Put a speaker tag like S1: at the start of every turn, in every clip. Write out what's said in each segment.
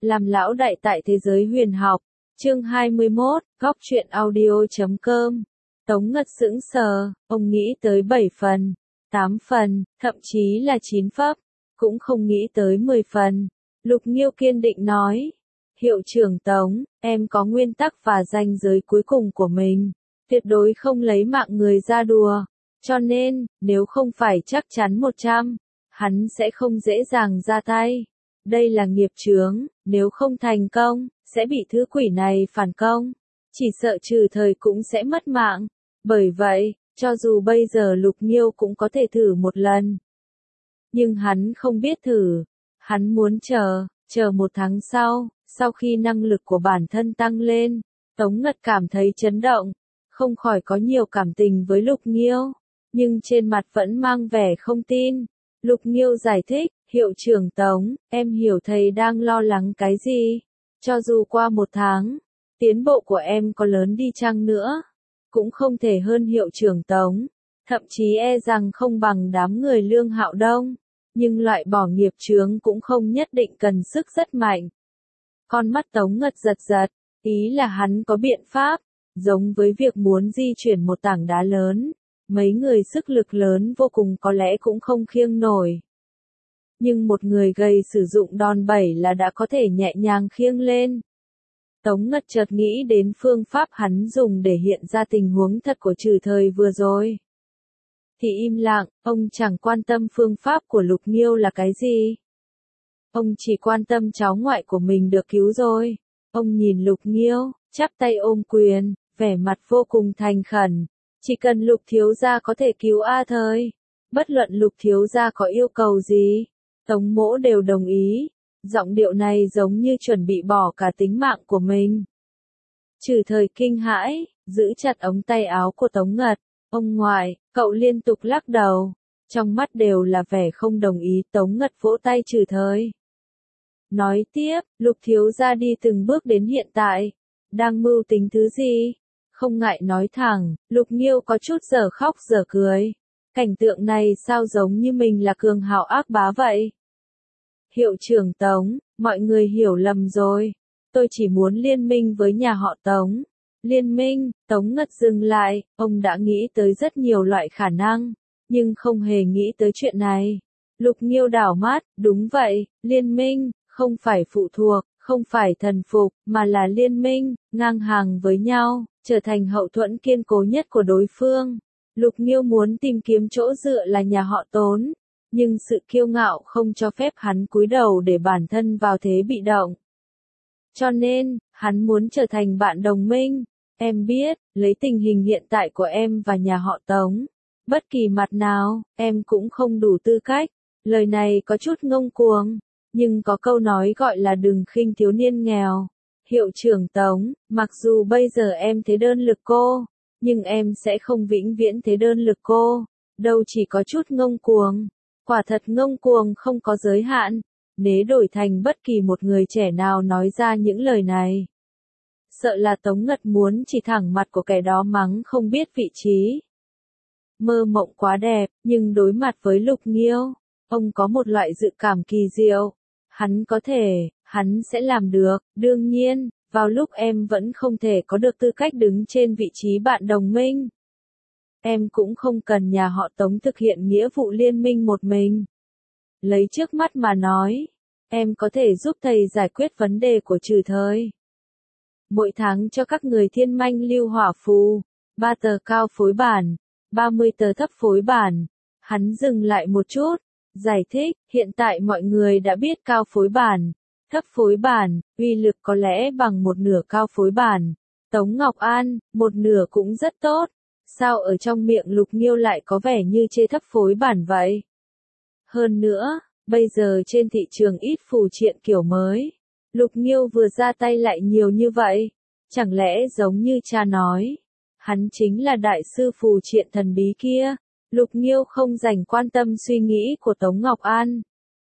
S1: Làm lão đại tại thế giới huyền học. Chương 21, Góc truyện audio.com. Tống Ngật sững sờ, ông nghĩ tới 7 phần, 8 phần, thậm chí là 9 phấp, cũng không nghĩ tới 10 phần. Lục Nghiêu kiên định nói, hiệu trưởng Tống, em có nguyên tắc và ranh giới cuối cùng của mình, tuyệt đối không lấy mạng người ra đùa, cho nên, nếu không phải chắc chắn 100, hắn sẽ không dễ dàng ra tay. Đây là nghiệp chướng, nếu không thành công, sẽ bị thứ quỷ này phản công, chỉ sợ trừ thời cũng sẽ mất mạng. Bởi vậy, cho dù bây giờ Lục Nghiêu cũng có thể thử một lần. Nhưng hắn không biết thử, hắn muốn chờ 1 tháng sau khi năng lực của bản thân tăng lên, Tống Ngật cảm thấy chấn động, không khỏi có nhiều cảm tình với Lục Nghiêu, nhưng trên mặt vẫn mang vẻ không tin. Lục Nghiêu giải thích, hiệu trưởng Tống, em hiểu thầy đang lo lắng cái gì. Cho dù qua 1 tháng, tiến bộ của em có lớn đi chăng nữa, cũng không thể hơn hiệu trưởng Tống, thậm chí e rằng không bằng đám người Lương Hạo Đông, nhưng loại bỏ nghiệp chướng cũng không nhất định cần sức rất mạnh. Con mắt Tống Ngật giật, ý là hắn có biện pháp, giống với việc muốn di chuyển một tảng đá lớn, mấy người sức lực lớn vô cùng có lẽ cũng không khiêng nổi. Nhưng một người gầy sử dụng đòn bẩy là đã có thể nhẹ nhàng khiêng lên. Tống Ngật chợt nghĩ đến phương pháp hắn dùng để hiện ra tình huống thật của trừ thời vừa rồi. Thì im lặng, ông chẳng quan tâm phương pháp của Lục Nghiêu là cái gì. Ông chỉ quan tâm cháu ngoại của mình được cứu rồi. Ông nhìn Lục Nghiêu, chắp tay ôm quyền, vẻ mặt vô cùng thành khẩn. Chỉ cần Lục thiếu gia có thể cứu A Thời, bất luận Lục thiếu gia có yêu cầu gì, Tống mỗ đều đồng ý. Giọng điệu này giống như chuẩn bị bỏ cả tính mạng của mình. Trừ thời kinh hãi, giữ chặt ống tay áo của Tống Ngật. Ông ngoại, cậu liên tục lắc đầu. Trong mắt đều là vẻ không đồng ý. Tống Ngật vỗ tay Trừ thời. Nói tiếp, Lục thiếu gia đi từng bước đến hiện tại. Đang mưu tính thứ gì? Không ngại nói thẳng, Lục Nghiêu có chút giờ khóc giờ cười. Cảnh tượng này sao giống như mình là cường hào ác bá vậy? Hiệu trưởng Tống, mọi người hiểu lầm rồi. Tôi chỉ muốn liên minh với nhà họ Tống. Liên minh, Tống Ngật dừng lại, ông đã nghĩ tới rất nhiều loại khả năng, nhưng không hề nghĩ tới chuyện này. Lục Nghiêu đảo mắt, đúng vậy, liên minh, không phải phụ thuộc, không phải thần phục, mà là liên minh, ngang hàng với nhau, trở thành hậu thuẫn kiên cố nhất của đối phương. Lục Nghiêu muốn tìm kiếm chỗ dựa là nhà họ Tống. Nhưng sự kiêu ngạo không cho phép hắn cúi đầu để bản thân vào thế bị động. Cho nên, hắn muốn trở thành bạn đồng minh. Em biết, lấy tình hình hiện tại của em và nhà họ Tống, bất kỳ mặt nào, em cũng không đủ tư cách. Lời này có chút ngông cuồng, nhưng có câu nói gọi là đừng khinh thiếu niên nghèo. Hiệu trưởng Tống, mặc dù bây giờ em thế đơn lực cô, nhưng em sẽ không vĩnh viễn thế đơn lực cô. Đâu chỉ có chút ngông cuồng. Quả thật ngông cuồng không có giới hạn, nếu đổi thành bất kỳ một người trẻ nào nói ra những lời này. Sợ là Tống Ngật muốn chỉ thẳng mặt của kẻ đó mắng không biết vị trí. Mơ mộng quá đẹp, nhưng đối mặt với Lục Nghiêu, ông có một loại dự cảm kỳ diệu. Hắn có thể, hắn sẽ làm được, đương nhiên, vào lúc em vẫn không thể có được tư cách đứng trên vị trí bạn đồng minh. Em cũng không cần nhà họ Tống thực hiện nghĩa vụ liên minh một mình. Lấy trước mắt mà nói, em có thể giúp thầy giải quyết vấn đề của Trừ thời. Mỗi tháng cho các người thiên manh lưu hỏa phù, 3 tờ cao phối bản, 30 tờ thấp phối bản. Hắn dừng lại một chút, giải thích, hiện tại mọi người đã biết cao phối bản, thấp phối bản, uy lực có lẽ bằng 1/2 cao phối bản. Tống Ngọc An, 1/2 cũng rất tốt. Sao ở trong miệng Lục Nghiêu lại có vẻ như chê thấp phối bản vậy? Hơn nữa, bây giờ trên thị trường ít phù triện kiểu mới. Lục Nghiêu vừa ra tay lại nhiều như vậy. Chẳng lẽ giống như cha nói, hắn chính là đại sư phù triện thần bí kia? Lục Nghiêu không dành quan tâm suy nghĩ của Tống Ngọc An.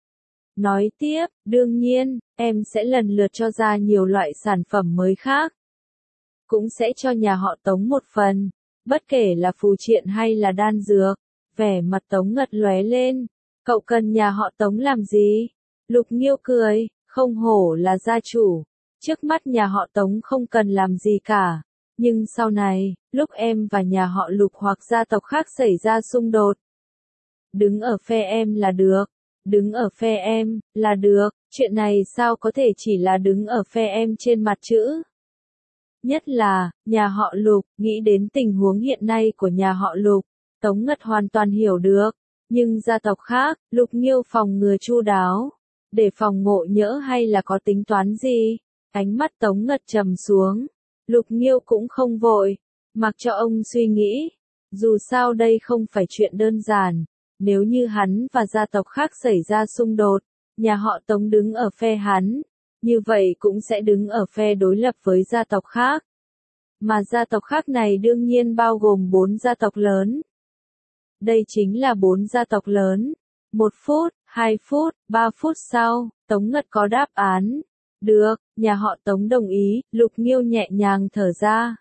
S1: Nói tiếp, đương nhiên, em sẽ lần lượt cho ra nhiều loại sản phẩm mới khác. Cũng sẽ cho nhà họ Tống một phần. Bất kể là phù triện hay là đan dược, vẻ mặt Tống Ngật lóe lên. Cậu cần nhà họ Tống làm gì? Lục Nghiêu cười, Không hổ là gia chủ. Trước mắt nhà họ Tống không cần làm gì cả. Nhưng sau này, lúc em và nhà họ Lục hoặc gia tộc khác xảy ra xung đột, đứng ở phe em là được. Đứng ở phe em, là được. Chuyện này sao có thể chỉ là đứng ở phe em trên mặt chữ. Nhất là, nhà họ Lục, nghĩ đến tình huống hiện nay của nhà họ Lục, Tống Ngật hoàn toàn hiểu được. Nhưng gia tộc khác, Lục Nghiêu phòng ngừa chu đáo. Để phòng ngộ nhỡ hay là có tính toán gì? Ánh mắt Tống Ngật trầm xuống. Lục Nghiêu cũng không vội, mặc cho ông suy nghĩ. Dù sao đây không phải chuyện đơn giản. Nếu như hắn và gia tộc khác xảy ra xung đột, nhà họ Tống đứng ở phe hắn, như vậy cũng sẽ đứng ở phe đối lập với gia tộc khác. Mà gia tộc khác này đương nhiên bao gồm 4 gia tộc lớn. Đây chính là 4 gia tộc lớn. 1 phút, 2 phút, 3 phút sau, Tống Ngật có đáp án. Được, nhà họ Tống đồng ý, Lục Nghiêu nhẹ nhàng thở ra.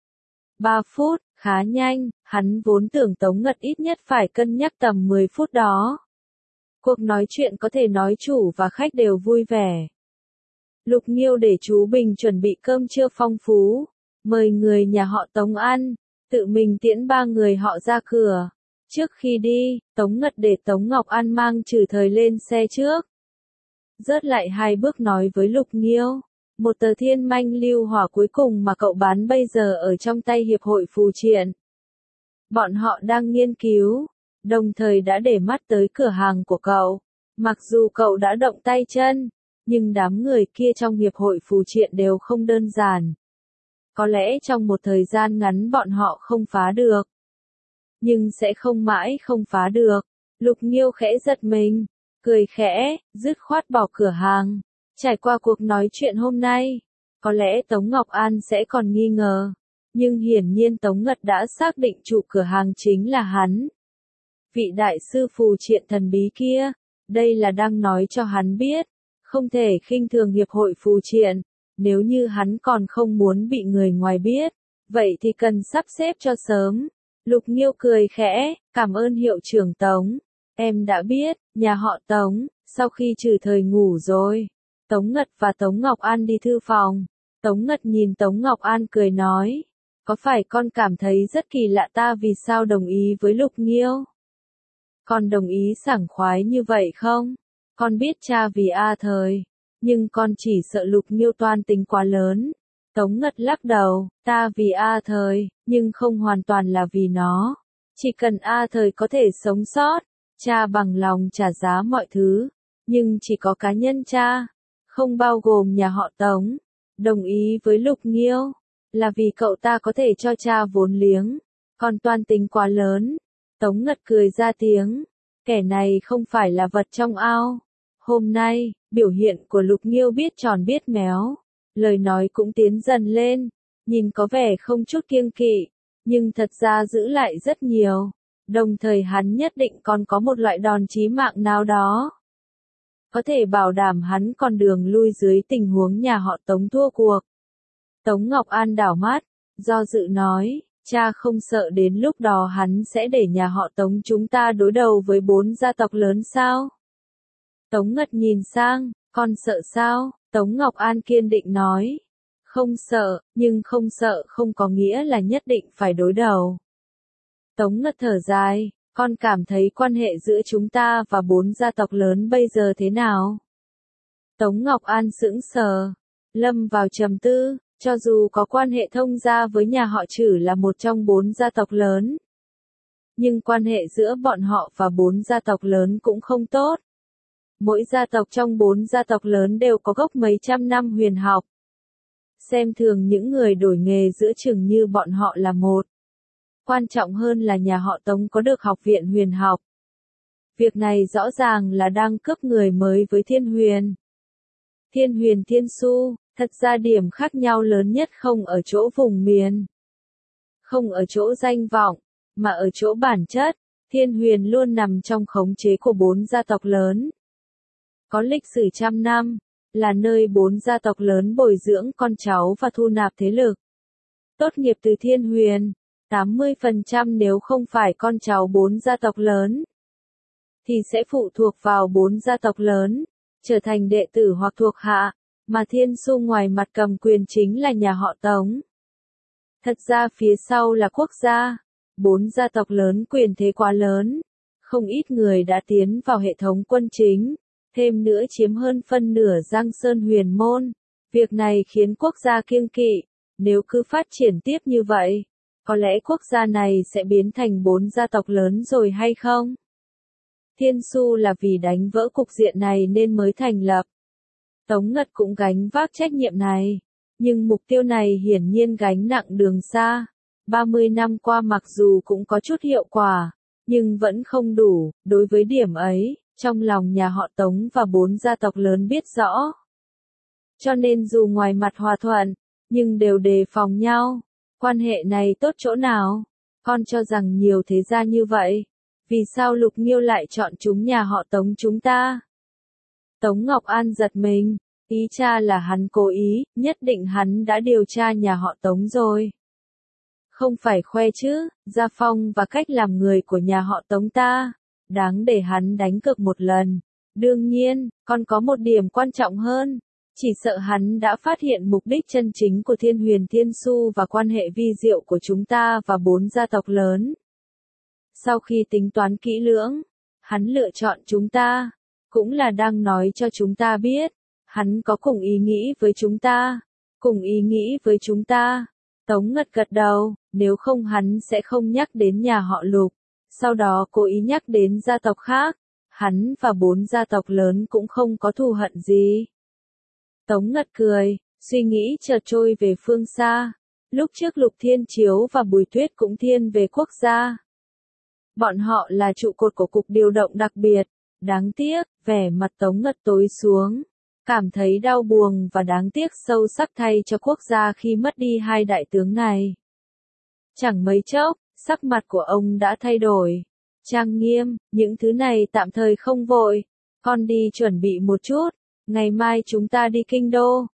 S1: 3 phút, khá nhanh, hắn vốn tưởng Tống Ngật ít nhất phải cân nhắc tầm 10 phút đó. Cuộc nói chuyện có thể nói chủ và khách đều vui vẻ. Lục Nghiêu để chú Bình chuẩn bị cơm trưa phong phú, mời người nhà họ Tống ăn, tự mình tiễn 3 người họ ra cửa. Trước khi đi, Tống Ngật để Tống Ngọc An mang Trừ Thời lên xe trước. Rớt lại 2 bước nói với Lục Nghiêu, một tờ thiên manh lưu hỏa cuối cùng mà cậu bán bây giờ ở trong tay Hiệp hội Phù Triện. Bọn họ đang nghiên cứu, đồng thời đã để mắt tới cửa hàng của cậu. Mặc dù cậu đã động tay chân, nhưng đám người kia trong Hiệp hội Phù Triện đều không đơn giản. Có lẽ trong một thời gian ngắn bọn họ không phá được. Nhưng sẽ không mãi không phá được. Lục Nghiêu khẽ giật mình, cười khẽ, dứt khoát bỏ cửa hàng. Trải qua cuộc nói chuyện hôm nay, có lẽ Tống Ngọc An sẽ còn nghi ngờ. Nhưng hiển nhiên Tống Ngật đã xác định chủ cửa hàng chính là hắn. Vị đại sư phù triện thần bí kia, đây là đang nói cho hắn biết, không thể khinh thường Hiệp hội Phù Triện. Nếu như hắn còn không muốn bị người ngoài biết, vậy thì cần sắp xếp cho sớm. Lục Nghiêu cười khẽ, cảm ơn hiệu trưởng Tống. Em đã biết, nhà họ Tống, sau khi Trừ Thời ngủ rồi, Tống Ngật và Tống Ngọc An đi thư phòng. Tống Ngật nhìn Tống Ngọc An cười nói, có phải con cảm thấy rất kỳ lạ ta vì sao đồng ý với Lục Nghiêu? Con đồng ý sảng khoái như vậy không? Con biết cha vì A Thời, nhưng con chỉ sợ Lục Nghiêu toan tính quá lớn. Tống Ngật lắc đầu, ta vì A Thời, nhưng không hoàn toàn là vì nó. Chỉ cần A Thời có thể sống sót, cha bằng lòng trả giá mọi thứ. Nhưng chỉ có cá nhân cha, không bao gồm nhà họ Tống, đồng ý với Lục Nghiêu, là vì cậu ta có thể cho cha vốn liếng. Còn toan tính quá lớn. Tống Ngật cười ra tiếng, kẻ này không phải là vật trong ao. Hôm nay, biểu hiện của Lục Nghiêu biết tròn biết méo. Lời nói cũng tiến dần lên, nhìn có vẻ không chút kiêng kỵ, nhưng thật ra giữ lại rất nhiều. Đồng thời hắn nhất định còn có một loại đòn chí mạng nào đó. Có thể bảo đảm hắn còn đường lui dưới tình huống nhà họ Tống thua cuộc. Tống Ngọc An đảo mắt, do dự nói, cha không sợ đến lúc đó hắn sẽ để nhà họ Tống chúng ta đối đầu với 4 gia tộc lớn sao? Tống Ngật nhìn sang, con sợ sao? Tống Ngọc An kiên định nói, không sợ, nhưng không sợ không có nghĩa là nhất định phải đối đầu. Tống Ngật thở dài, con cảm thấy quan hệ giữa chúng ta và 4 gia tộc lớn bây giờ thế nào? Tống Ngọc An sững sờ, lâm vào trầm tư, cho dù có quan hệ thông gia với nhà họ Trử là một trong 4 gia tộc lớn. Nhưng quan hệ giữa bọn họ và 4 gia tộc lớn cũng không tốt. Mỗi gia tộc trong 4 gia tộc lớn đều có gốc mấy trăm năm huyền học. Xem thường những người đổi nghề giữa chừng như bọn họ là một. Quan trọng hơn là nhà họ Tống có được học viện huyền học. Việc này rõ ràng là đang cướp người mới với Thiên Huyền. Thiên Huyền Thiên Xu, thật ra điểm khác nhau lớn nhất không ở chỗ vùng miền. Không ở chỗ danh vọng, mà ở chỗ bản chất. Thiên Huyền luôn nằm trong khống chế của 4 gia tộc lớn. Có lịch sử trăm năm, là nơi 4 gia tộc lớn bồi dưỡng con cháu và thu nạp thế lực. Tốt nghiệp từ Thiên Huyền, 80% nếu không phải con cháu 4 gia tộc lớn, thì sẽ phụ thuộc vào 4 gia tộc lớn. trở thành đệ tử hoặc thuộc hạ, mà Thiên Xu ngoài mặt cầm quyền chính là nhà họ Tống. Thật ra phía sau là quốc gia, 4 gia tộc lớn quyền thế quá lớn, không ít người đã tiến vào hệ thống quân chính, thêm nữa chiếm hơn phân nửa Giang Sơn Huyền Môn. Việc này khiến quốc gia kiêng kỵ, nếu cứ phát triển tiếp như vậy, có lẽ quốc gia này sẽ biến thành 4 gia tộc lớn rồi hay không? Thiên Xu là vì đánh vỡ cục diện này nên mới thành lập. Tống Ngật cũng gánh vác trách nhiệm này, nhưng mục tiêu này hiển nhiên gánh nặng đường xa. 30 năm qua mặc dù cũng có chút hiệu quả, nhưng vẫn không đủ. Đối với điểm ấy, trong lòng nhà họ Tống và 4 gia tộc lớn biết rõ. Cho nên dù ngoài mặt hòa thuận, nhưng đều đề phòng nhau. Quan hệ này tốt chỗ nào? Con cho rằng nhiều thế gia như vậy. Vì sao Lục Nghiêu lại chọn chúng nhà họ Tống chúng ta? Tống Ngọc An giật mình, ý cha là hắn cố ý, nhất định hắn đã điều tra nhà họ Tống rồi. Không phải khoe chứ, gia phong và cách làm người của nhà họ Tống ta, đáng để hắn đánh cược một lần. Đương nhiên, còn có một điểm quan trọng hơn, chỉ sợ hắn đã phát hiện mục đích chân chính của Thiên Huyền Thiên Xu và quan hệ vi diệu của chúng ta và 4 gia tộc lớn. Sau khi tính toán kỹ lưỡng, hắn lựa chọn chúng ta, cũng là đang nói cho chúng ta biết, hắn có cùng ý nghĩ với chúng ta, cùng ý nghĩ với chúng ta. Tống Ngật gật đầu, nếu không hắn sẽ không nhắc đến nhà họ Lục, sau đó cố ý nhắc đến gia tộc khác, hắn và 4 gia tộc lớn cũng không có thù hận gì. Tống Ngật cười, suy nghĩ chợt trôi về phương xa, lúc trước Lục Thiên Chiếu và Bùi Tuyết cũng thiên về quốc gia. Bọn họ là trụ cột của cục điều động đặc biệt, đáng tiếc, vẻ mặt Tống Ngật tối xuống, cảm thấy đau buồn và đáng tiếc sâu sắc thay cho quốc gia khi mất đi 2 đại tướng này. Chẳng mấy chốc, sắc mặt của ông đã thay đổi, trang nghiêm, những thứ này tạm thời không vội, con đi chuẩn bị một chút, ngày mai chúng ta đi Kinh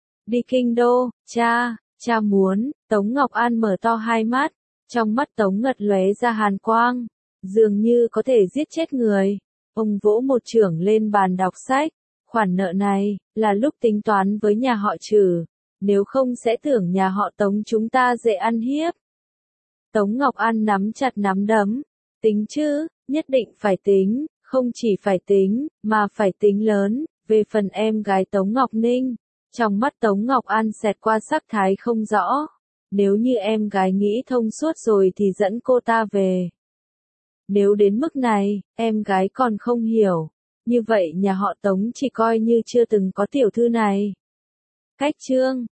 S1: Đô, cha muốn. Tống Ngọc An mở to hai mắt, trong mắt Tống Ngật lóe ra hàn quang, dường như có thể giết chết người. Ông vỗ một chưởng lên bàn đọc sách, khoản nợ này, là lúc tính toán với nhà họ Trừ, nếu không sẽ tưởng nhà họ Tống chúng ta dễ ăn hiếp. Tống Ngọc An nắm chặt nắm đấm, tính chứ, nhất định phải tính, không chỉ phải tính, mà phải tính lớn. Về phần em gái Tống Ngọc Ninh, trong mắt Tống Ngọc An xẹt qua sắc thái không rõ, nếu như em gái nghĩ thông suốt rồi thì dẫn cô ta về. Nếu đến mức này, em gái còn không hiểu, như vậy nhà họ Tống chỉ coi như chưa từng có tiểu thư này. Cách chương